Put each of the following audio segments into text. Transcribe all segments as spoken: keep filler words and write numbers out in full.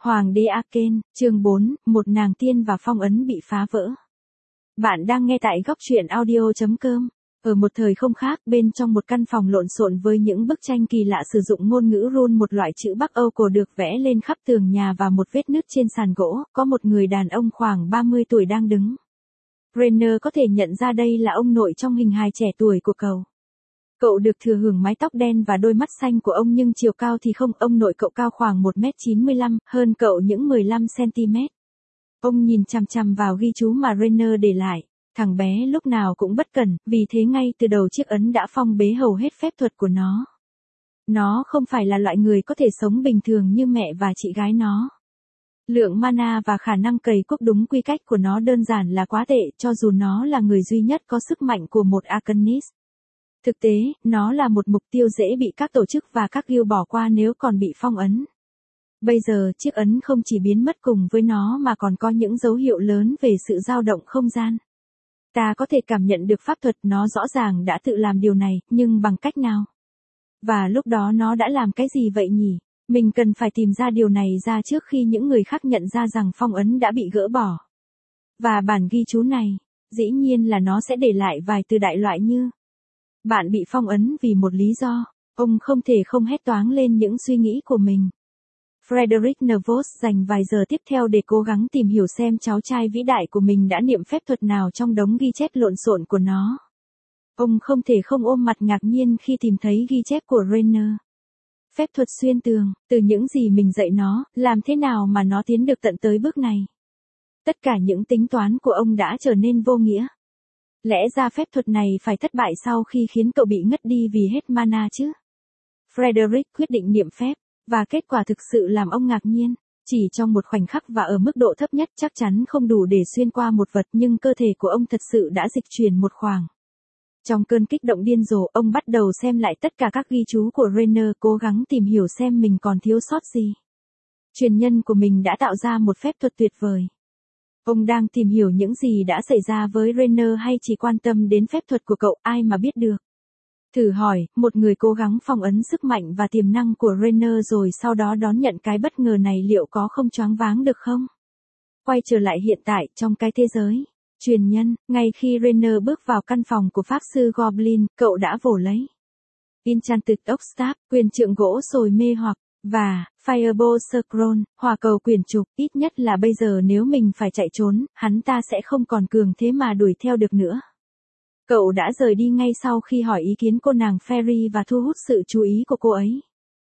Hoàng đế Aken, chương bốn, một nàng tiên và phong ấn bị phá vỡ. Bạn đang nghe tại góc truyện audio chấm com. Ở một thời không khác, bên trong một căn phòng lộn xộn với những bức tranh kỳ lạ sử dụng ngôn ngữ rune, một loại chữ Bắc Âu cổ được vẽ lên khắp tường nhà và một vết nứt trên sàn gỗ, có một người đàn ông khoảng ba mươi tuổi đang đứng. Rainer có thể nhận ra đây là ông nội trong hình hài trẻ tuổi của cậu. Cậu được thừa hưởng mái tóc đen và đôi mắt xanh của ông, nhưng chiều cao thì không, ông nội cậu cao khoảng một mét chín mươi lăm, hơn cậu những mười lăm xăng-ti-mét. Ông nhìn chằm chằm vào ghi chú mà Rainer để lại. Thằng bé lúc nào cũng bất cẩn, vì thế ngay từ đầu chiếc ấn đã phong bế hầu hết phép thuật của nó. Nó không phải là loại người có thể sống bình thường như mẹ và chị gái nó. Lượng mana và khả năng cày cuốc đúng quy cách của nó đơn giản là quá tệ, cho dù nó là người duy nhất có sức mạnh của một Arcanist. Thực tế, nó là một mục tiêu dễ bị các tổ chức và các guild bỏ qua nếu còn bị phong ấn. Bây giờ, chiếc ấn không chỉ biến mất cùng với nó mà còn có những dấu hiệu lớn về sự dao động không gian. Ta có thể cảm nhận được pháp thuật, nó rõ ràng đã tự làm điều này, nhưng bằng cách nào? Và lúc đó nó đã làm cái gì vậy nhỉ? Mình cần phải tìm ra điều này ra trước khi những người khác nhận ra rằng phong ấn đã bị gỡ bỏ. Và bản ghi chú này, dĩ nhiên là nó sẽ để lại vài từ đại loại như: bạn bị phong ấn vì một lý do. Ông không thể không hét toáng lên những suy nghĩ của mình. Frederick Nervous dành vài giờ tiếp theo để cố gắng tìm hiểu xem cháu trai vĩ đại của mình đã niệm phép thuật nào trong đống ghi chép lộn xộn của nó. Ông không thể không ôm mặt ngạc nhiên khi tìm thấy ghi chép của Rainer. Phép thuật xuyên tường, từ những gì mình dạy nó, làm thế nào mà nó tiến được tận tới bước này? Tất cả những tính toán của ông đã trở nên vô nghĩa. Lẽ ra phép thuật này phải thất bại sau khi khiến cậu bị ngất đi vì hết mana chứ? Frederick quyết định niệm phép, và kết quả thực sự làm ông ngạc nhiên. Chỉ trong một khoảnh khắc và ở mức độ thấp nhất, chắc chắn không đủ để xuyên qua một vật, nhưng cơ thể của ông thật sự đã dịch chuyển một khoảng. Trong cơn kích động điên rồ, ông bắt đầu xem lại tất cả các ghi chú của Rainer, cố gắng tìm hiểu xem mình còn thiếu sót gì. Truyền nhân của mình đã tạo ra một phép thuật tuyệt vời. Ông đang tìm hiểu những gì đã xảy ra với Rainer hay chỉ quan tâm đến phép thuật của cậu, ai mà biết được. Thử hỏi, một người cố gắng phong ấn sức mạnh và tiềm năng của Rainer rồi sau đó đón nhận cái bất ngờ này, liệu có không choáng váng được không? Quay trở lại hiện tại, trong cái thế giới truyền nhân, ngay khi Rainer bước vào căn phòng của Pháp sư Goblin, cậu đã vồ lấy Enchanted Oak Staff, quyền trượng gỗ sồi mê hoặc, và Fireball Scroll, hỏa cầu quyển trục. Ít nhất là bây giờ nếu mình phải chạy trốn, hắn ta sẽ không còn cường thế mà đuổi theo được nữa. Cậu đã rời đi ngay sau khi hỏi ý kiến cô nàng Fairy và thu hút sự chú ý của cô ấy.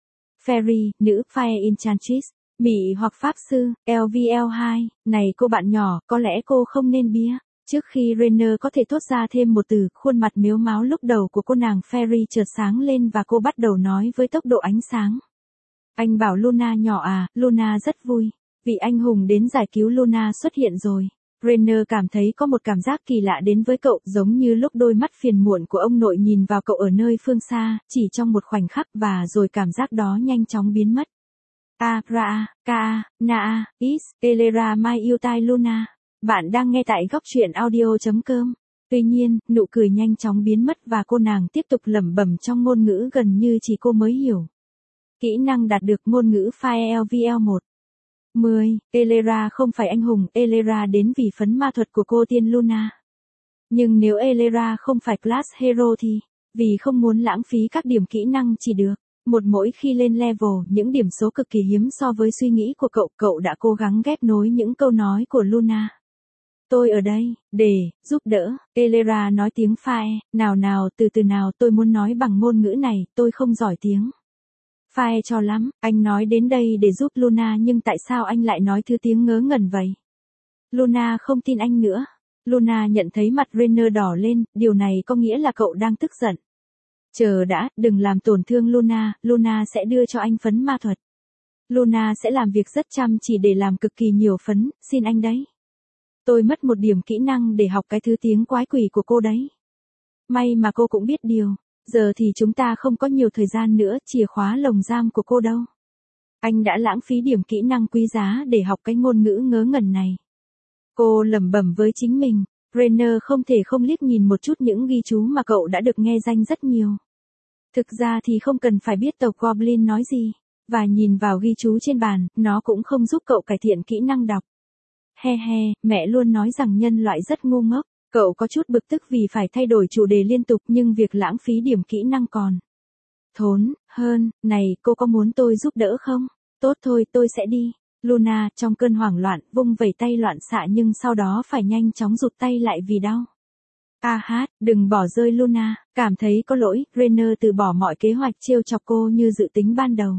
Fairy, nữ Fire Enchantress, mị hoặc pháp sư, L V L hai, này cô bạn nhỏ, có lẽ cô không nên bia. Trước khi Rainer có thể thốt ra thêm một từ, khuôn mặt mếu máo lúc đầu của cô nàng Fairy chợt sáng lên và cô bắt đầu nói với tốc độ ánh sáng. Anh bảo Luna nhỏ à, Luna rất vui. Vị anh hùng đến giải cứu Luna xuất hiện rồi. Rainer cảm thấy có một cảm giác kỳ lạ đến với cậu, giống như lúc đôi mắt phiền muộn của ông nội nhìn vào cậu ở nơi phương xa, chỉ trong một khoảnh khắc, và rồi cảm giác đó nhanh chóng biến mất. A, Ra, Ka, Na, Is, Elera mai yêu tai Luna. Bạn đang nghe tại góc truyện audio chấm com. Tuy nhiên, nụ cười nhanh chóng biến mất và cô nàng tiếp tục lẩm bẩm trong ngôn ngữ gần như chỉ cô mới hiểu. Kỹ năng đạt được: ngôn ngữ Fire L V L một. mười. Elera không phải anh hùng, Elera đến vì phấn ma thuật của cô tiên Luna. Nhưng nếu Elera không phải class hero thì, vì không muốn lãng phí các điểm kỹ năng chỉ được một mỗi khi lên level, những điểm số cực kỳ hiếm so với suy nghĩ của cậu, cậu đã cố gắng ghép nối những câu nói của Luna. Tôi ở đây, để, giúp đỡ, Elera nói tiếng Fire, nào nào, từ từ nào, tôi muốn nói bằng ngôn ngữ này, tôi không giỏi tiếng Fire cho lắm, anh nói đến đây để giúp Luna nhưng tại sao anh lại nói thứ tiếng ngớ ngẩn vậy? Luna không tin anh nữa. Luna nhận thấy mặt Rainer đỏ lên, điều này có nghĩa là cậu đang tức giận. Chờ đã, đừng làm tổn thương Luna, Luna sẽ đưa cho anh phấn ma thuật. Luna sẽ làm việc rất chăm chỉ để làm cực kỳ nhiều phấn, xin anh đấy. Tôi mất một điểm kỹ năng để học cái thứ tiếng quái quỷ của cô đấy. May mà cô cũng biết điều. Giờ thì chúng ta không có nhiều thời gian nữa, chìa khóa lồng giam của cô đâu. Anh đã lãng phí điểm kỹ năng quý giá để học cái ngôn ngữ ngớ ngẩn này. Cô lẩm bẩm với chính mình. Rainer không thể không liếc nhìn một chút những ghi chú mà cậu đã được nghe danh rất nhiều. Thực ra thì không cần phải biết tộc Goblin nói gì. và nhìn vào ghi chú trên bàn, nó cũng không giúp cậu cải thiện kỹ năng đọc. He he, mẹ luôn nói rằng nhân loại rất ngu ngốc. Cậu có chút bực tức vì phải thay đổi chủ đề liên tục nhưng việc lãng phí điểm kỹ năng còn thốn hơn. Này, cô có muốn tôi giúp đỡ không? Tốt thôi, tôi sẽ đi. Luna, trong cơn hoảng loạn, vung vẩy tay loạn xạ nhưng sau đó phải nhanh chóng rụt tay lại vì đau. A hát, đừng bỏ rơi Luna, cảm thấy có lỗi, Rainer từ bỏ mọi kế hoạch trêu chọc cô như dự tính ban đầu.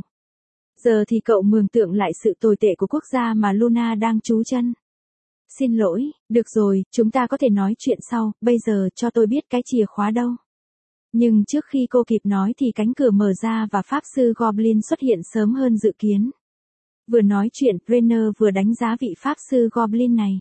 Giờ thì cậu mường tượng lại sự tồi tệ của quốc gia mà Luna đang trú chân. Xin lỗi, được rồi, chúng ta có thể nói chuyện sau, bây giờ cho tôi biết cái chìa khóa đâu. Nhưng trước khi cô kịp nói thì cánh cửa mở ra và Pháp sư Goblin xuất hiện sớm hơn dự kiến. Vừa nói chuyện, Rainer vừa đánh giá vị Pháp sư Goblin này.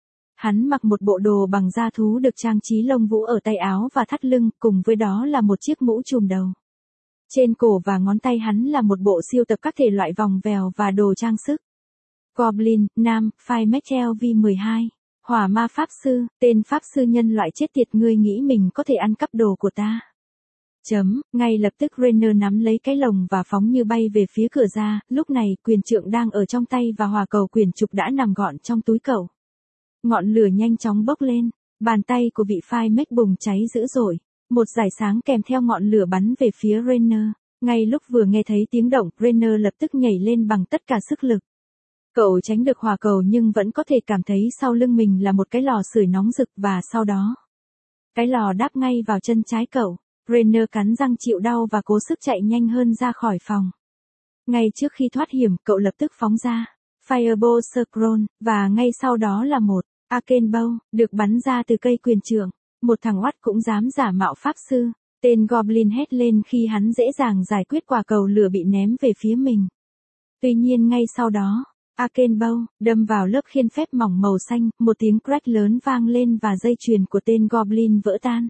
Hắn mặc một bộ đồ bằng da thú được trang trí lông vũ ở tay áo và thắt lưng, cùng với đó là một chiếc mũ trùm đầu. Trên cổ và ngón tay hắn là một bộ siêu tập các thể loại vòng vèo và đồ trang sức. Goblin, nam, phai Mechel V mười hai. Hỏa ma Pháp sư, tên Pháp sư nhân loại chết tiệt, ngươi nghĩ mình có thể ăn cắp đồ của ta. Chấm, ngay lập tức Rainer nắm lấy cái lồng và phóng như bay về phía cửa ra, lúc này quyền trượng đang ở trong tay và hỏa cầu quyển trục đã nằm gọn trong túi cậu. Ngọn lửa nhanh chóng bốc lên, bàn tay của vị phai Mech bùng cháy dữ dội, một dải sáng kèm theo ngọn lửa bắn về phía Rainer. Ngay lúc vừa nghe thấy tiếng động, Rainer lập tức nhảy lên bằng tất cả sức lực. Cậu tránh được hỏa cầu nhưng vẫn có thể cảm thấy sau lưng mình là một cái lò sưởi nóng rực và sau đó, cái lò đáp ngay vào chân trái cậu. Rainer cắn răng chịu đau và cố sức chạy nhanh hơn ra khỏi phòng. Ngay trước khi thoát hiểm, cậu lập tức phóng ra Fireball Scroll, và ngay sau đó là một Arcane Bow, được bắn ra từ cây quyền trượng. Một thằng oắt cũng dám giả mạo Pháp sư. Tên Goblin hét lên khi hắn dễ dàng giải quyết quả cầu lửa bị ném về phía mình. Tuy nhiên ngay sau đó, Arcane Bow đâm vào lớp khiên phép mỏng màu xanh, một tiếng crack lớn vang lên và dây chuyền của tên Goblin vỡ tan.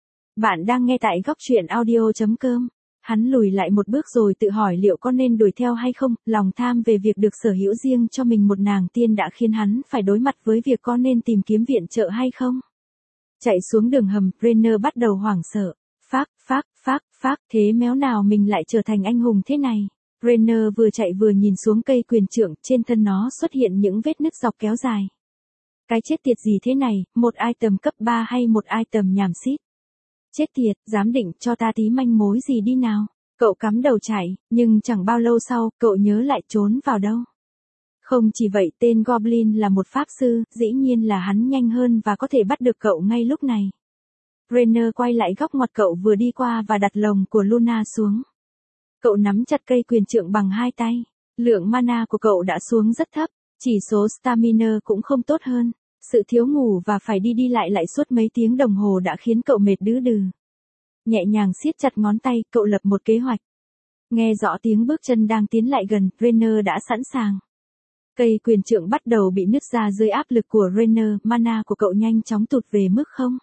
Bạn đang nghe tại góc truyện audio chấm com. Hắn lùi lại một bước rồi tự hỏi liệu có nên đuổi theo hay không, lòng tham về việc được sở hữu riêng cho mình một nàng tiên đã khiến hắn phải đối mặt với việc có nên tìm kiếm viện trợ hay không. Chạy xuống đường hầm, Rainer bắt đầu hoảng sợ. Phác, phác, phác, phác, thế méo nào mình lại trở thành anh hùng thế này. Rainer vừa chạy vừa nhìn xuống cây quyền trượng, trên thân nó xuất hiện những vết nứt dọc kéo dài. Cái chết tiệt gì thế này, một item cấp ba hay một item nhảm xít. Chết tiệt, dám định cho ta tí manh mối gì đi nào. Cậu cắm đầu chạy, nhưng chẳng bao lâu sau, cậu nhớ lại trốn vào đâu. Không chỉ vậy, tên Goblin là một pháp sư, dĩ nhiên là hắn nhanh hơn và có thể bắt được cậu ngay lúc này. Rainer quay lại góc ngoặt cậu vừa đi qua và đặt lồng của Luna xuống. Cậu nắm chặt cây quyền trượng bằng hai tay. Lượng mana của cậu đã xuống rất thấp, chỉ số stamina cũng không tốt hơn. Sự thiếu ngủ và phải đi đi lại lại suốt mấy tiếng đồng hồ đã khiến cậu mệt đứ đừ. Nhẹ nhàng siết chặt ngón tay, cậu lập một kế hoạch. Nghe rõ tiếng bước chân đang tiến lại gần, Rainer đã sẵn sàng. Cây quyền trượng bắt đầu bị nứt ra dưới áp lực của Rainer, mana của cậu nhanh chóng tụt về mức không.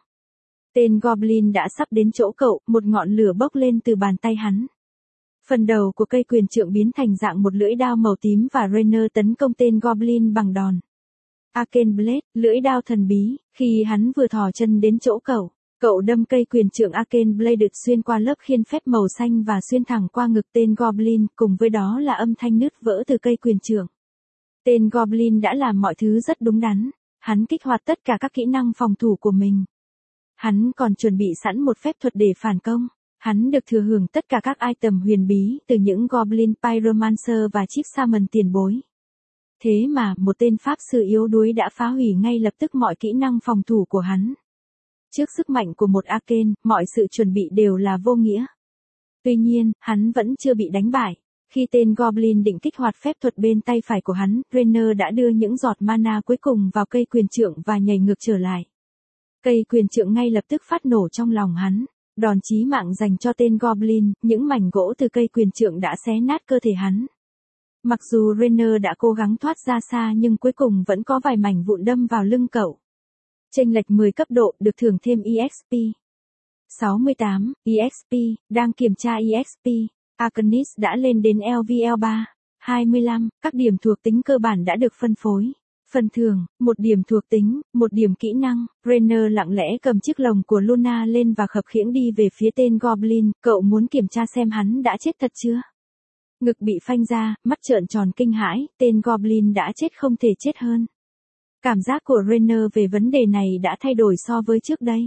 Tên Goblin đã sắp đến chỗ cậu, một ngọn lửa bốc lên từ bàn tay hắn. Phần đầu của cây quyền trượng biến thành dạng một lưỡi đao màu tím và Rainer tấn công tên Goblin bằng đòn Arcane Blade, lưỡi đao thần bí. Khi hắn vừa thò chân đến chỗ cậu, cậu đâm cây quyền trượng Arcane Blade xuyên qua lớp khiên phép màu xanh và xuyên thẳng qua ngực tên Goblin, cùng với đó là âm thanh nứt vỡ từ cây quyền trượng. Tên Goblin đã làm mọi thứ rất đúng đắn, hắn kích hoạt tất cả các kỹ năng phòng thủ của mình. Hắn còn chuẩn bị sẵn một phép thuật để phản công. Hắn được thừa hưởng tất cả các item huyền bí từ những Goblin Pyromancer và Chief Shaman tiền bối. Thế mà, một tên pháp sư yếu đuối đã phá hủy ngay lập tức mọi kỹ năng phòng thủ của hắn. Trước sức mạnh của một Arcane, mọi sự chuẩn bị đều là vô nghĩa. Tuy nhiên, hắn vẫn chưa bị đánh bại. Khi tên Goblin định kích hoạt phép thuật bên tay phải của hắn, Rainer đã đưa những giọt mana cuối cùng vào cây quyền trượng và nhảy ngược trở lại. Cây quyền trượng ngay lập tức phát nổ trong lòng hắn. Đòn chí mạng dành cho tên Goblin, những mảnh gỗ từ cây quyền trượng đã xé nát cơ thể hắn. Mặc dù Rainer đã cố gắng thoát ra xa nhưng cuối cùng vẫn có vài mảnh vụn đâm vào lưng cậu. Chênh lệch mười cấp độ, được thưởng thêm e ích pê. sáu mươi tám, e ích pê, đang kiểm tra e ích pê. Arcanist đã lên đến lê vê lờ ba. hai mươi lăm, các điểm thuộc tính cơ bản đã được phân phối. Phần thưởng, một điểm thuộc tính, một điểm kỹ năng. Rainer lặng lẽ cầm chiếc lồng của Luna lên và khập khiễng đi về phía tên Goblin. Cậu muốn kiểm tra xem hắn đã chết thật chưa? Ngực bị phanh ra, mắt trợn tròn kinh hãi, tên Goblin đã chết không thể chết hơn. Cảm giác của Rainer về vấn đề này đã thay đổi so với trước đây.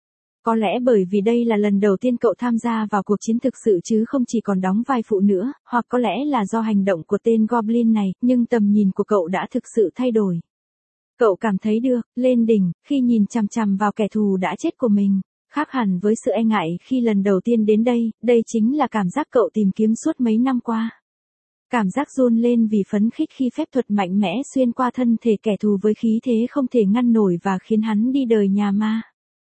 Có lẽ bởi vì đây là lần đầu tiên cậu tham gia vào cuộc chiến thực sự chứ không chỉ còn đóng vai phụ nữa, hoặc có lẽ là do hành động của tên Goblin này, nhưng tầm nhìn của cậu đã thực sự thay đổi. Cậu cảm thấy được, lên đỉnh, khi nhìn chằm chằm vào kẻ thù đã chết của mình. Khác hẳn với sự e ngại khi lần đầu tiên đến đây, đây chính là cảm giác cậu tìm kiếm suốt mấy năm qua. Cảm giác run lên vì phấn khích khi phép thuật mạnh mẽ xuyên qua thân thể kẻ thù với khí thế không thể ngăn nổi và khiến hắn đi đời nhà ma.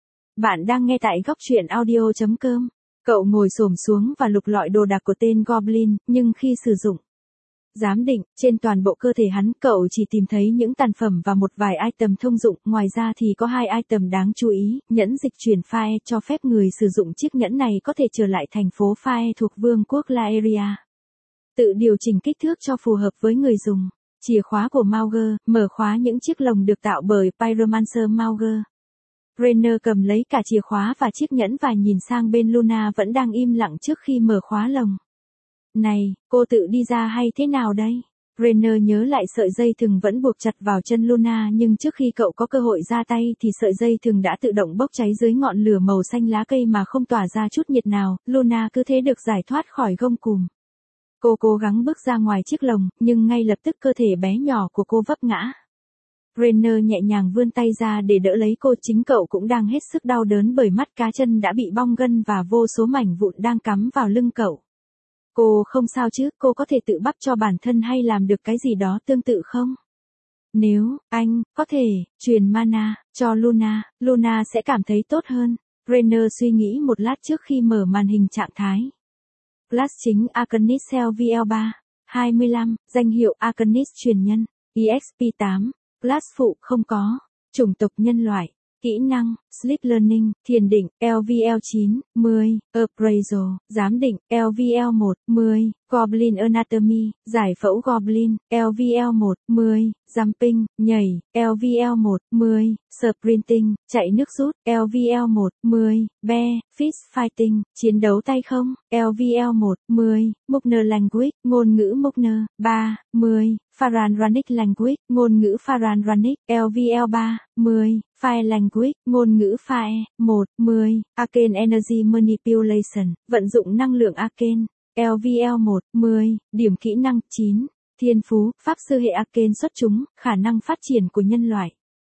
Bạn đang nghe tại góc truyện audio chấm com. Cậu ngồi xổm xuống và lục lọi đồ đạc của tên Goblin, nhưng khi sử dụng giám định, trên toàn bộ cơ thể hắn, cậu chỉ tìm thấy những tàn phẩm và một vài item thông dụng, ngoài ra thì có hai item đáng chú ý, nhẫn dịch chuyển file cho phép người sử dụng chiếc nhẫn này có thể trở lại thành phố file thuộc Vương quốc Laeria. Tự điều chỉnh kích thước cho phù hợp với người dùng. Chìa khóa của Mauger, mở khóa những chiếc lồng được tạo bởi Pyromancer Mauger. Rainer cầm lấy cả chìa khóa và chiếc nhẫn và nhìn sang bên Luna vẫn đang im lặng trước khi mở khóa lồng. Này, cô tự đi ra hay thế nào đây? Rainer nhớ lại sợi dây thừng vẫn buộc chặt vào chân Luna, nhưng trước khi cậu có cơ hội ra tay thì sợi dây thừng đã tự động bốc cháy dưới ngọn lửa màu xanh lá cây mà không tỏa ra chút nhiệt nào. Luna cứ thế được giải thoát khỏi gông cùm. Cô cố gắng bước ra ngoài chiếc lồng, nhưng ngay lập tức cơ thể bé nhỏ của cô vấp ngã. Rainer nhẹ nhàng vươn tay ra để đỡ lấy cô, chính cậu cũng đang hết sức đau đớn bởi mắt cá chân đã bị bong gân và vô số mảnh vụn đang cắm vào lưng cậu. Cô không sao chứ, cô có thể tự bắp cho bản thân hay làm được cái gì đó tương tự không? Nếu, anh, có thể, truyền mana, cho Luna, Luna sẽ cảm thấy tốt hơn. Rainer suy nghĩ một lát trước khi mở màn hình trạng thái. Class chính Arcanist Cell V L ba, hai mươi lăm, danh hiệu Arcanist truyền nhân, E X P tám, Class phụ không có, chủng tộc nhân loại, kỹ năng, Sleep Learning, thiền định, L V L chín, mười, Appraisal, giám định, L V L một, mười, Goblin Anatomy, giải phẫu Goblin, L V L một, mười, Jumping, nhảy, L V L một, mười, Sprinting, chạy nước rút, L V L một, mười, Bear, Fist Fighting, chiến đấu tay không, L V L một, mười, Mukner Language, ngôn ngữ Mukner, ba, mười, Pharan-Ranic Language, ngôn ngữ Pharan-Ranic, L V L ba, mười, Fire Language, ngôn ngữ Fire, một, mười, Arcane Energy Manipulation, vận dụng năng lượng Arcane, L V L một, mười, điểm kỹ năng, chín, thiên phú, pháp sư hệ Arcane xuất chúng, khả năng phát triển của nhân loại.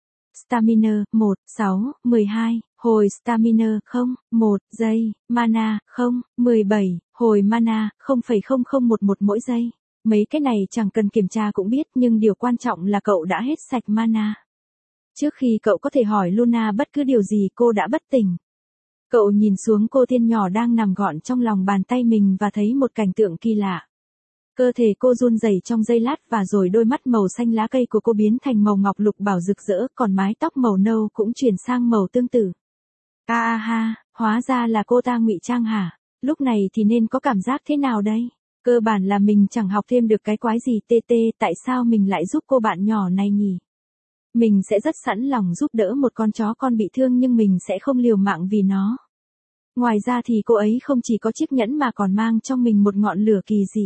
Stamina, một, sáu, mười hai, hồi Stamina, không, một giây, mana, không, mười bảy, hồi mana, không phẩy không không một một mỗi giây. Mấy cái này chẳng cần kiểm tra cũng biết, nhưng điều quan trọng là cậu đã hết sạch mana. Trước khi cậu có thể hỏi Luna bất cứ điều gì, cô đã bất tỉnh. Cậu nhìn xuống cô tiên nhỏ đang nằm gọn trong lòng bàn tay mình và thấy một cảnh tượng kỳ lạ. Cơ thể cô run rẩy trong giây lát và rồi đôi mắt màu xanh lá cây của cô biến thành màu ngọc lục bảo rực rỡ, còn mái tóc màu nâu cũng chuyển sang màu tương tự. A à, ha, hóa ra là cô ta ngụy trang hả? Lúc này thì nên có cảm giác thế nào đây? Cơ bản là mình chẳng học thêm được cái quái gì, tê tê, tại sao mình lại giúp cô bạn nhỏ này nhỉ? Mình sẽ rất sẵn lòng giúp đỡ một con chó con bị thương, nhưng mình sẽ không liều mạng vì nó. Ngoài ra thì cô ấy không chỉ có chiếc nhẫn mà còn mang trong mình một ngọn lửa kỳ dị.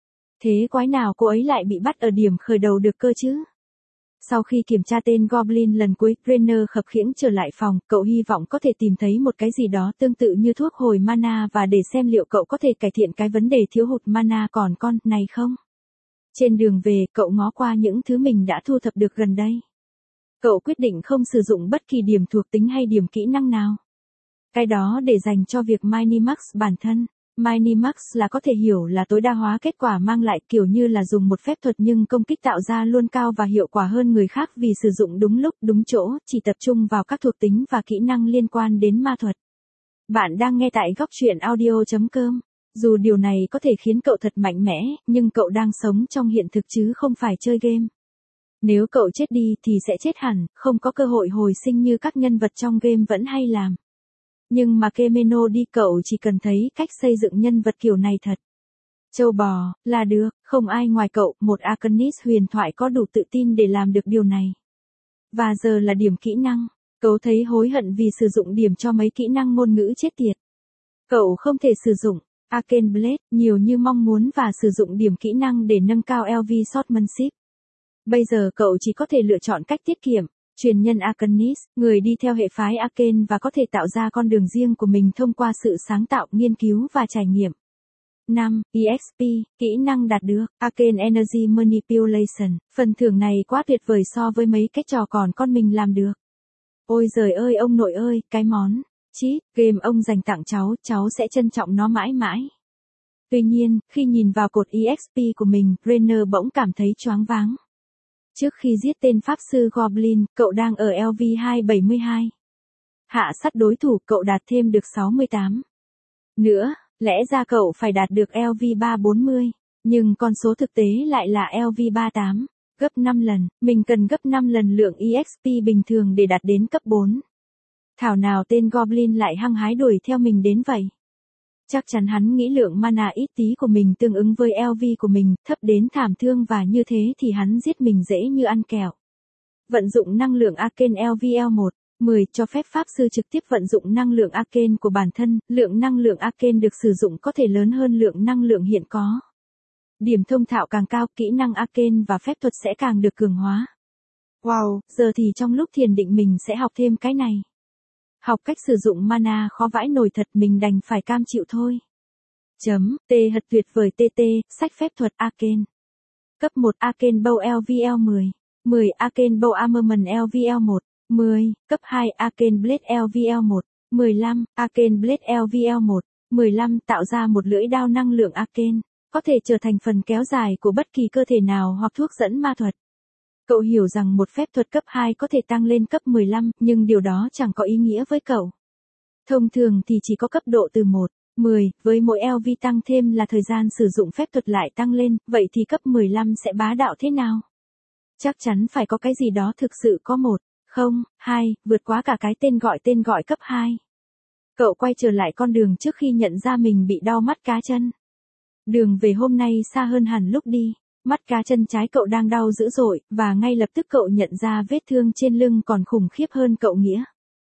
Thế quái nào cô ấy lại bị bắt ở điểm khởi đầu được cơ chứ? Sau khi kiểm tra tên Goblin lần cuối, Rainer khập khiễng trở lại phòng, cậu hy vọng có thể tìm thấy một cái gì đó tương tự như thuốc hồi mana và để xem liệu cậu có thể cải thiện cái vấn đề thiếu hụt mana còn con này không. Trên đường về, cậu ngó qua những thứ mình đã thu thập được gần đây. Cậu quyết định không sử dụng bất kỳ điểm thuộc tính hay điểm kỹ năng nào. Cái đó để dành cho việc Minimax bản thân. Minimax là có thể hiểu là tối đa hóa kết quả mang lại, kiểu như là dùng một phép thuật nhưng công kích tạo ra luôn cao và hiệu quả hơn người khác vì sử dụng đúng lúc, đúng chỗ, chỉ tập trung vào các thuộc tính và kỹ năng liên quan đến ma thuật. Bạn đang nghe tại góc truyện audio chấm com. Dù điều này có thể khiến cậu thật mạnh mẽ, nhưng cậu đang sống trong hiện thực chứ không phải chơi game. Nếu cậu chết đi thì sẽ chết hẳn, không có cơ hội hồi sinh như các nhân vật trong game vẫn hay làm. Nhưng mà Kemeno đi, cậu chỉ cần thấy cách xây dựng nhân vật kiểu này thật trâu bò, là được, không ai ngoài cậu, một Arcanist huyền thoại có đủ tự tin để làm được điều này. Và giờ là điểm kỹ năng, cậu thấy hối hận vì sử dụng điểm cho mấy kỹ năng ngôn ngữ chết tiệt. Cậu không thể sử dụng Arcane Blade, nhiều như mong muốn và sử dụng điểm kỹ năng để nâng cao lờ vê Swordsmanship. Bây giờ cậu chỉ có thể lựa chọn cách tiết kiệm, truyền nhân Arcanist, người đi theo hệ phái Arcane và có thể tạo ra con đường riêng của mình thông qua sự sáng tạo, nghiên cứu và trải nghiệm. năm. e ích pê, kỹ năng đạt được, Arcane Energy Manipulation, phần thưởng này quá tuyệt vời so với mấy cái trò còn con mình làm được. Ôi giời ơi ông nội ơi, cái món, cheat, game ông dành tặng cháu, cháu sẽ trân trọng nó mãi mãi. Tuy nhiên, khi nhìn vào cột e ích pê của mình, Rainer bỗng cảm thấy choáng váng. Trước khi giết tên Pháp sư Goblin, cậu đang ở lv hai bảy mươi hai. Hạ sát đối thủ, cậu đạt thêm được sáu mươi tám. Nữa, lẽ ra cậu phải đạt được lv ba bốn mươi, nhưng con số thực tế lại là lv ba mươi tám, gấp năm lần, mình cần gấp năm lần lượng e ích pê bình thường để đạt đến cấp bốn. Thảo nào tên Goblin lại hăng hái đuổi theo mình đến vậy. Chắc chắn hắn nghĩ lượng mana ít tí của mình tương ứng với lv của mình, thấp đến thảm thương và như thế thì hắn giết mình dễ như ăn kẹo. Vận dụng năng lượng Arcane lv L một, mười cho phép Pháp sư trực tiếp vận dụng năng lượng Arcane của bản thân, lượng năng lượng Arcane được sử dụng có thể lớn hơn lượng năng lượng hiện có. Điểm thông thạo càng cao, kỹ năng Arcane và phép thuật sẽ càng được cường hóa. Wow, giờ thì trong lúc thiền định mình sẽ học thêm cái này. Học cách sử dụng mana khó vãi nổi thật, mình đành phải cam chịu thôi. Chấm, T thật tuyệt vời tê tê, sách phép thuật Arcane. Cấp một Arcane Bow lv L mười, mười Arcane Bow Armament lv L một, mười, cấp hai Arcane Blade lv L một, mười lăm, Arcane Blade lv L một, mười lăm tạo ra một lưỡi đao năng lượng Arcane, có thể trở thành phần kéo dài của bất kỳ cơ thể nào hoặc thuốc dẫn ma thuật. Cậu hiểu rằng một phép thuật cấp hai có thể tăng lên cấp mười lăm, nhưng điều đó chẳng có ý nghĩa với cậu. Thông thường thì chỉ có cấp độ từ một, mười, với mỗi lv tăng thêm là thời gian sử dụng phép thuật lại tăng lên, vậy thì cấp mười lăm sẽ bá đạo thế nào? Chắc chắn phải có cái gì đó thực sự có một, không, hai, vượt quá cả cái tên gọi tên gọi cấp hai. Cậu quay trở lại con đường trước khi nhận ra mình bị đau mắt cá chân. Đường về hôm nay xa hơn hẳn lúc đi. Mắt cá chân trái cậu đang đau dữ dội, và ngay lập tức cậu nhận ra vết thương trên lưng còn khủng khiếp hơn cậu nghĩa.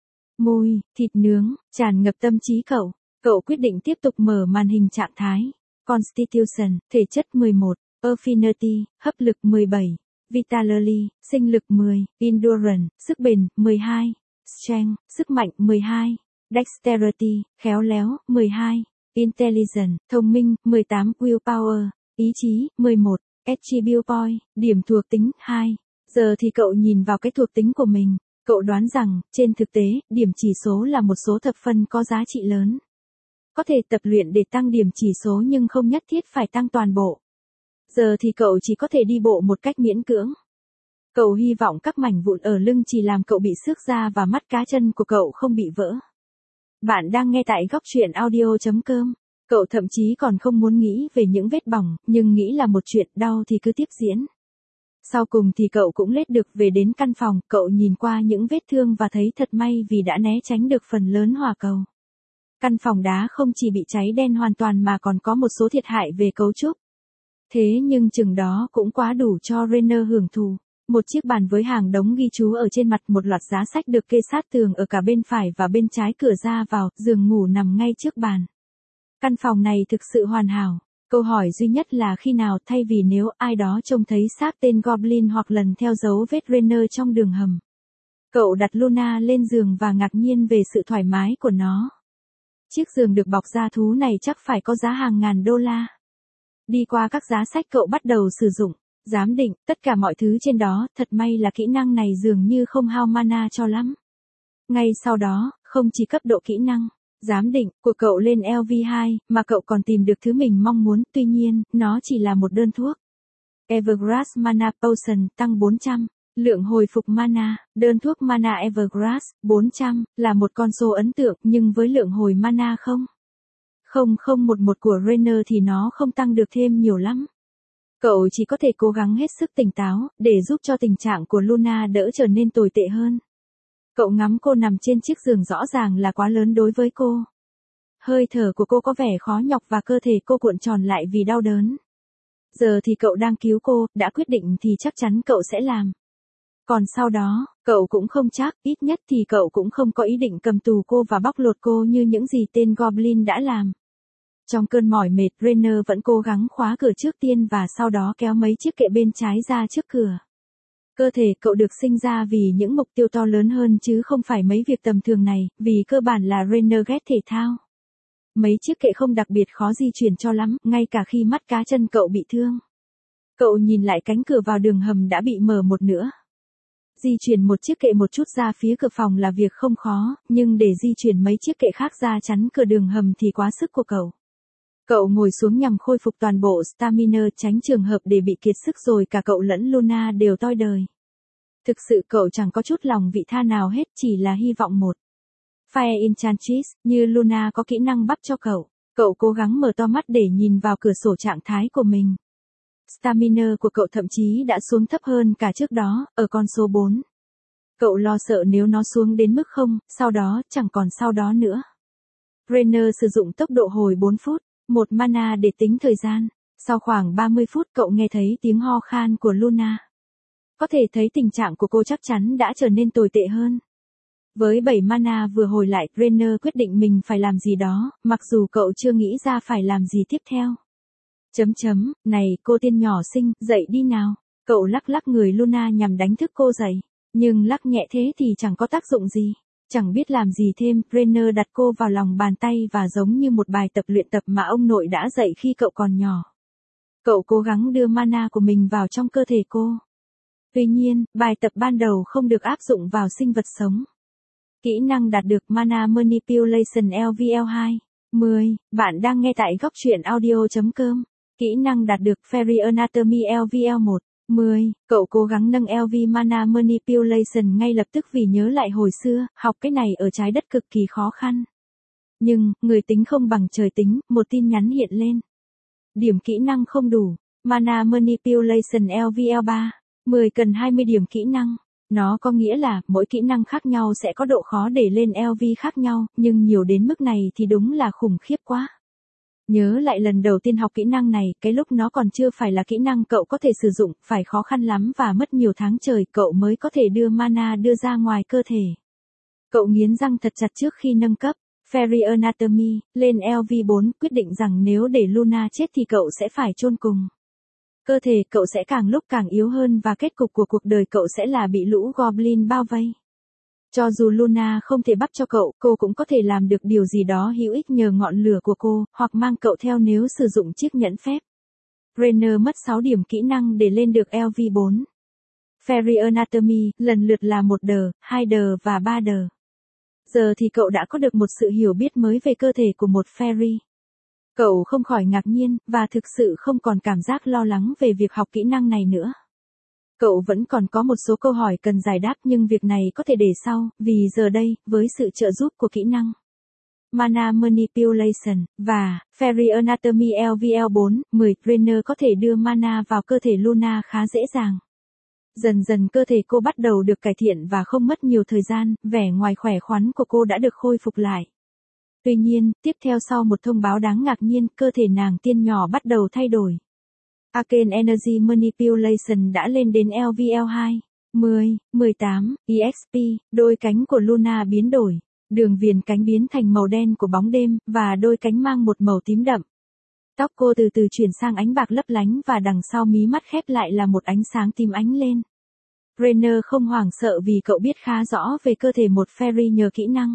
Mùi, thịt nướng, tràn ngập tâm trí cậu. Cậu quyết định tiếp tục mở màn hình trạng thái. Constitution, thể chất mười một, Affinity, hấp lực mười bảy, Vitality, sinh lực mười, Endurance, sức bền, mười hai, Strength, sức mạnh, mười hai, Dexterity, khéo léo, mười hai, Intelligence, thông minh, mười tám, Willpower, ý chí, mười một. Attribute point, điểm thuộc tính, hai. Giờ thì cậu nhìn vào cái thuộc tính của mình, cậu đoán rằng, trên thực tế, điểm chỉ số là một số thập phân có giá trị lớn. Có thể tập luyện để tăng điểm chỉ số nhưng không nhất thiết phải tăng toàn bộ. Giờ thì cậu chỉ có thể đi bộ một cách miễn cưỡng. Cậu hy vọng các mảnh vụn ở lưng chỉ làm cậu bị xước da và mắt cá chân của cậu không bị vỡ. Bạn đang nghe tại góc truyện audio chấm com. Cậu thậm chí còn không muốn nghĩ về những vết bỏng, nhưng nghĩ là một chuyện đau thì cứ tiếp diễn. Sau cùng thì cậu cũng lết được về đến căn phòng, cậu nhìn qua những vết thương và thấy thật may vì đã né tránh được phần lớn hỏa cầu. Căn phòng đá không chỉ bị cháy đen hoàn toàn mà còn có một số thiệt hại về cấu trúc. Thế nhưng chừng đó cũng quá đủ cho Rainer hưởng thụ. Một chiếc bàn với hàng đống ghi chú ở trên mặt, một loạt giá sách được kê sát tường ở cả bên phải và bên trái cửa ra vào, giường ngủ nằm ngay trước bàn. Căn phòng này thực sự hoàn hảo. Câu hỏi duy nhất là khi nào, thay vì nếu ai đó trông thấy xác tên Goblin hoặc lần theo dấu vết Rainer trong đường hầm. Cậu đặt Luna lên giường và ngạc nhiên về sự thoải mái của nó. Chiếc giường được bọc da thú này chắc phải có giá hàng ngàn đô la. Đi qua các giá sách cậu bắt đầu sử dụng, giám định, tất cả mọi thứ trên đó, thật may là kỹ năng này dường như không hao mana cho lắm. Ngay sau đó, không chỉ cấp độ kỹ năng, giám định của cậu lên lv hai, mà cậu còn tìm được thứ mình mong muốn, tuy nhiên, nó chỉ là một đơn thuốc. Evergrass Mana Potion tăng bốn trăm, lượng hồi phục mana, đơn thuốc mana Evergrass, bốn trăm, là một con số ấn tượng, nhưng với lượng hồi mana không. không không một một của Rainer thì nó không tăng được thêm nhiều lắm. Cậu chỉ có thể cố gắng hết sức tỉnh táo, để giúp cho tình trạng của Luna đỡ trở nên tồi tệ hơn. Cậu ngắm cô nằm trên chiếc giường rõ ràng là quá lớn đối với cô. Hơi thở của cô có vẻ khó nhọc và cơ thể cô cuộn tròn lại vì đau đớn. Giờ thì cậu đang cứu cô, đã quyết định thì chắc chắn cậu sẽ làm. Còn sau đó, cậu cũng không chắc, ít nhất thì cậu cũng không có ý định cầm tù cô và bóc lột cô như những gì tên Goblin đã làm. Trong cơn mỏi mệt, Rainer vẫn cố gắng khóa cửa trước tiên và sau đó kéo mấy chiếc kệ bên trái ra trước cửa. Cơ thể cậu được sinh ra vì những mục tiêu to lớn hơn chứ không phải mấy việc tầm thường này, vì cơ bản là Rainer ghét thể thao. Mấy chiếc kệ không đặc biệt khó di chuyển cho lắm, ngay cả khi mắt cá chân cậu bị thương. Cậu nhìn lại cánh cửa vào đường hầm đã bị mở một nửa. Di chuyển một chiếc kệ một chút ra phía cửa phòng là việc không khó, nhưng để di chuyển mấy chiếc kệ khác ra chắn cửa đường hầm thì quá sức của cậu. Cậu ngồi xuống nhằm khôi phục toàn bộ stamina, tránh trường hợp để bị kiệt sức rồi cả cậu lẫn Luna đều toi đời. Thực sự cậu chẳng có chút lòng vị tha nào hết, chỉ là hy vọng một. Fire Enchantress, như Luna có kỹ năng bắp cho cậu. Cậu cố gắng mở to mắt để nhìn vào cửa sổ trạng thái của mình. Stamina của cậu thậm chí đã xuống thấp hơn cả trước đó, ở con số bốn. Cậu lo sợ nếu nó xuống đến mức không, sau đó chẳng còn sau đó nữa. Rainer sử dụng tốc độ hồi bốn phút, một mana để tính thời gian. Sau khoảng ba mươi phút cậu nghe thấy tiếng ho khan của Luna. Có thể thấy tình trạng của cô chắc chắn đã trở nên tồi tệ hơn. Với bảy mana vừa hồi lại, Rainer quyết định mình phải làm gì đó, mặc dù cậu chưa nghĩ ra phải làm gì tiếp theo. Chấm chấm, này cô tiên nhỏ xinh, dậy đi nào. Cậu lắc lắc người Luna nhằm đánh thức cô dậy. Nhưng lắc nhẹ thế thì chẳng có tác dụng gì. Chẳng biết làm gì thêm, Rainer đặt cô vào lòng bàn tay và giống như một bài tập luyện tập mà ông nội đã dạy khi cậu còn nhỏ. Cậu cố gắng đưa mana của mình vào trong cơ thể cô. Tuy nhiên, bài tập ban đầu không được áp dụng vào sinh vật sống. Kỹ năng đạt được Mana Manipulation L V L hai. mười. Bạn đang nghe tại góc truyện audio chấm com. Kỹ năng đạt được Fairy Anatomy L V L một. mười. Cậu cố gắng nâng L V Mana Manipulation ngay lập tức vì nhớ lại hồi xưa, học cái này ở trái đất cực kỳ khó khăn. Nhưng, người tính không bằng trời tính, một tin nhắn hiện lên. Điểm kỹ năng không đủ. Mana Manipulation L V L ba. mười cần hai mươi điểm kỹ năng. Nó có nghĩa là, mỗi kỹ năng khác nhau sẽ có độ khó để lên L V khác nhau, nhưng nhiều đến mức này thì đúng là khủng khiếp quá. Nhớ lại lần đầu tiên học kỹ năng này, cái lúc nó còn chưa phải là kỹ năng cậu có thể sử dụng, phải khó khăn lắm và mất nhiều tháng trời cậu mới có thể đưa mana đưa ra ngoài cơ thể. Cậu nghiến răng thật chặt trước khi nâng cấp. Fairy Anatomy, lên L V bốn, quyết định rằng nếu để Luna chết thì cậu sẽ phải chôn cùng. Cơ thể cậu sẽ càng lúc càng yếu hơn và kết cục của cuộc đời cậu sẽ là bị lũ Goblin bao vây. Cho dù Luna không thể bắt cho cậu, cô cũng có thể làm được điều gì đó hữu ích nhờ ngọn lửa của cô, hoặc mang cậu theo nếu sử dụng chiếc nhẫn phép. Rainer mất sáu điểm kỹ năng để lên được L V bốn. Fairy Anatomy, lần lượt là một đờ, hai đờ và ba đờ. Giờ thì cậu đã có được một sự hiểu biết mới về cơ thể của một Fairy. Cậu không khỏi ngạc nhiên, và thực sự không còn cảm giác lo lắng về việc học kỹ năng này nữa. Cậu vẫn còn có một số câu hỏi cần giải đáp nhưng việc này có thể để sau, vì giờ đây, với sự trợ giúp của kỹ năng Mana Manipulation, và Fairy Anatomy L V L bốn, mười, Rainer có thể đưa mana vào cơ thể Luna khá dễ dàng. Dần dần cơ thể cô bắt đầu được cải thiện và không mất nhiều thời gian, vẻ ngoài khỏe khoắn của cô đã được khôi phục lại. Tuy nhiên, tiếp theo sau một thông báo đáng ngạc nhiên, cơ thể nàng tiên nhỏ bắt đầu thay đổi. Arcane Energy Manipulation đã lên đến L V L hai. mười, mười tám, E X P, đôi cánh của Luna biến đổi. Đường viền cánh biến thành màu đen của bóng đêm, và đôi cánh mang một màu tím đậm. Tóc cô từ từ chuyển sang ánh bạc lấp lánh và đằng sau mí mắt khép lại là một ánh sáng tím ánh lên. Rainer không hoảng sợ vì cậu biết khá rõ về cơ thể một Fairy nhờ kỹ năng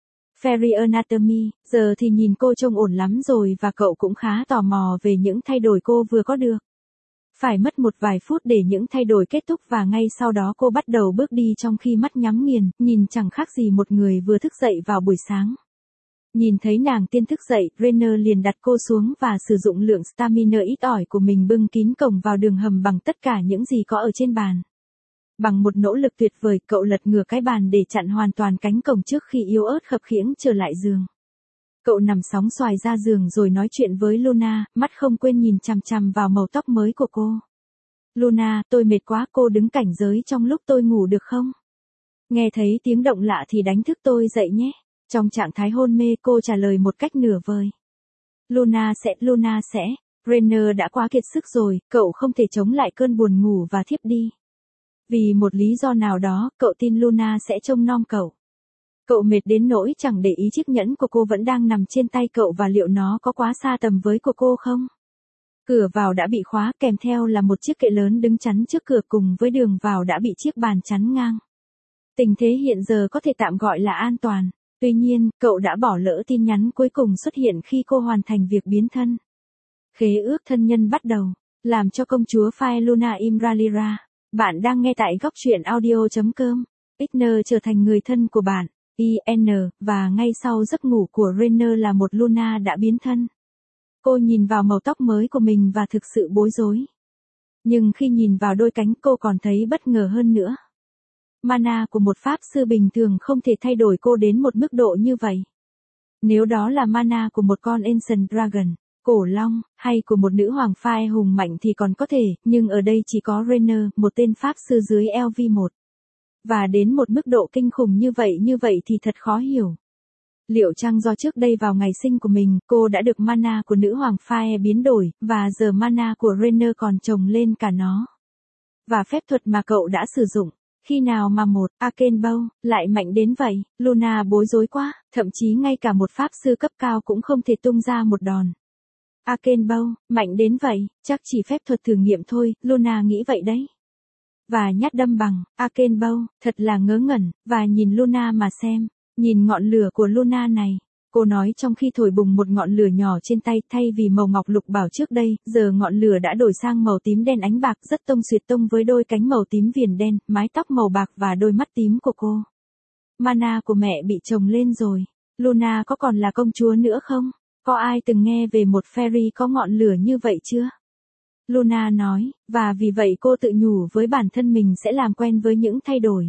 Fairy Anatomy, giờ thì nhìn cô trông ổn lắm rồi và cậu cũng khá tò mò về những thay đổi cô vừa có được. Phải mất một vài phút để những thay đổi kết thúc và ngay sau đó cô bắt đầu bước đi trong khi mắt nhắm nghiền, nhìn chẳng khác gì một người vừa thức dậy vào buổi sáng. Nhìn thấy nàng tiên thức dậy, Rainer liền đặt cô xuống và sử dụng lượng stamina ít ỏi của mình bưng kín cổng vào đường hầm bằng tất cả những gì có ở trên bàn. Bằng một nỗ lực tuyệt vời, cậu lật ngửa cái bàn để chặn hoàn toàn cánh cổng trước khi yếu ớt khập khiễng trở lại giường. Cậu nằm sóng xoài ra giường rồi nói chuyện với Luna, mắt không quên nhìn chằm chằm vào màu tóc mới của cô. Luna, tôi mệt quá, cô đứng cảnh giới trong lúc tôi ngủ được không? Nghe thấy tiếng động lạ thì đánh thức tôi dậy nhé. Trong trạng thái hôn mê cô trả lời một cách nửa vời. Luna sẽ, Luna sẽ. Rainer đã quá kiệt sức rồi, cậu không thể chống lại cơn buồn ngủ và thiếp đi. Vì một lý do nào đó, cậu tin Luna sẽ trông nom cậu. Cậu mệt đến nỗi chẳng để ý chiếc nhẫn của cô vẫn đang nằm trên tay cậu và liệu nó có quá xa tầm với của cô không? Cửa vào đã bị khóa, kèm theo là một chiếc kệ lớn đứng chắn trước cửa, cùng với đường vào đã bị chiếc bàn chắn ngang. Tình thế hiện giờ có thể tạm gọi là an toàn. Tuy nhiên, cậu đã bỏ lỡ tin nhắn cuối cùng xuất hiện khi cô hoàn thành việc biến thân. Khế ước thân nhân bắt đầu. Làm cho công chúa Phai Luna Imralira. Bạn đang nghe tại góc truyện audio chấm com. Igner trở thành người thân của bạn. i en, và ngay sau giấc ngủ của Rainer là một Luna đã biến thân. Cô nhìn vào màu tóc mới của mình và thực sự bối rối. Nhưng khi nhìn vào đôi cánh, cô còn thấy bất ngờ hơn nữa. Mana của một pháp sư bình thường không thể thay đổi cô đến một mức độ như vậy. Nếu đó là mana của một con Ancient Dragon, cổ long, hay của một nữ hoàng phai hùng mạnh thì còn có thể, nhưng ở đây chỉ có Rainer, một tên pháp sư dưới L V một. Và đến một mức độ kinh khủng như vậy như vậy thì thật khó hiểu. Liệu chăng do trước đây vào ngày sinh của mình, cô đã được mana của nữ hoàng phai biến đổi, và giờ mana của Rainer còn chồng lên cả nó. Và phép thuật mà cậu đã sử dụng, khi nào mà một Arcane Bow lại mạnh đến vậy? Luna bối rối quá, thậm chí ngay cả một pháp sư cấp cao cũng không thể tung ra một đòn. Arcane Bow, mạnh đến vậy, chắc chỉ phép thuật thử nghiệm thôi, Luna nghĩ vậy đấy. Và nhát đâm bằng Arcane Bow, thật là ngớ ngẩn, và nhìn Luna mà xem, nhìn ngọn lửa của Luna này. Cô nói trong khi thổi bùng một ngọn lửa nhỏ trên tay, thay vì màu ngọc lục bảo trước đây, giờ ngọn lửa đã đổi sang màu tím đen ánh bạc, rất tông xuyệt tông với đôi cánh màu tím viền đen, mái tóc màu bạc và đôi mắt tím của cô. Mana của mẹ bị chồng lên rồi. Luna có còn là công chúa nữa không? Có ai từng nghe về một fairy có ngọn lửa như vậy chưa? Luna nói, và vì vậy cô tự nhủ với bản thân mình sẽ làm quen với những thay đổi.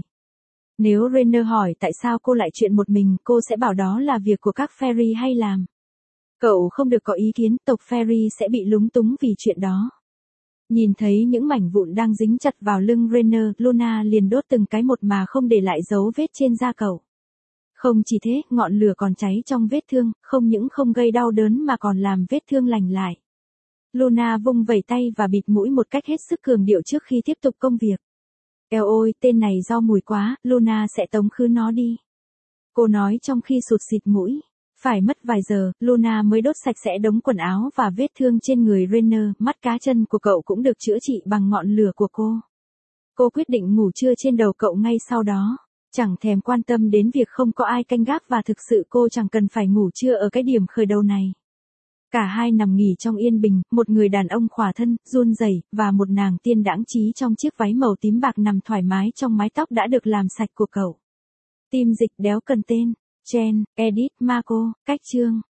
Nếu Rainer hỏi tại sao cô lại chuyện một mình, cô sẽ bảo đó là việc của các fairy hay làm. Cậu không được có ý kiến, tộc fairy sẽ bị lúng túng vì chuyện đó. Nhìn thấy những mảnh vụn đang dính chặt vào lưng Rainer, Luna liền đốt từng cái một mà không để lại dấu vết trên da cậu. Không chỉ thế, ngọn lửa còn cháy trong vết thương, không những không gây đau đớn mà còn làm vết thương lành lại. Luna vung vẩy tay và bịt mũi một cách hết sức cường điệu trước khi tiếp tục công việc. Eo ôi, tên này do mùi quá, Luna sẽ tống khứ nó đi. Cô nói trong khi sụt xịt mũi. Phải mất vài giờ, Luna mới đốt sạch sẽ đống quần áo và vết thương trên người Rainer, mắt cá chân của cậu cũng được chữa trị bằng ngọn lửa của cô. Cô quyết định ngủ trưa trên đầu cậu ngay sau đó. Chẳng thèm quan tâm đến việc không có ai canh gác và thực sự cô chẳng cần phải ngủ trưa ở cái điểm khởi đầu này. Cả hai nằm nghỉ trong yên bình, một người đàn ông khỏa thân, run rẩy, và một nàng tiên đãng trí trong chiếc váy màu tím bạc nằm thoải mái trong mái tóc đã được làm sạch của cậu. Tim dịch đéo cần tên. Jen, Edith, Marco, cách chương.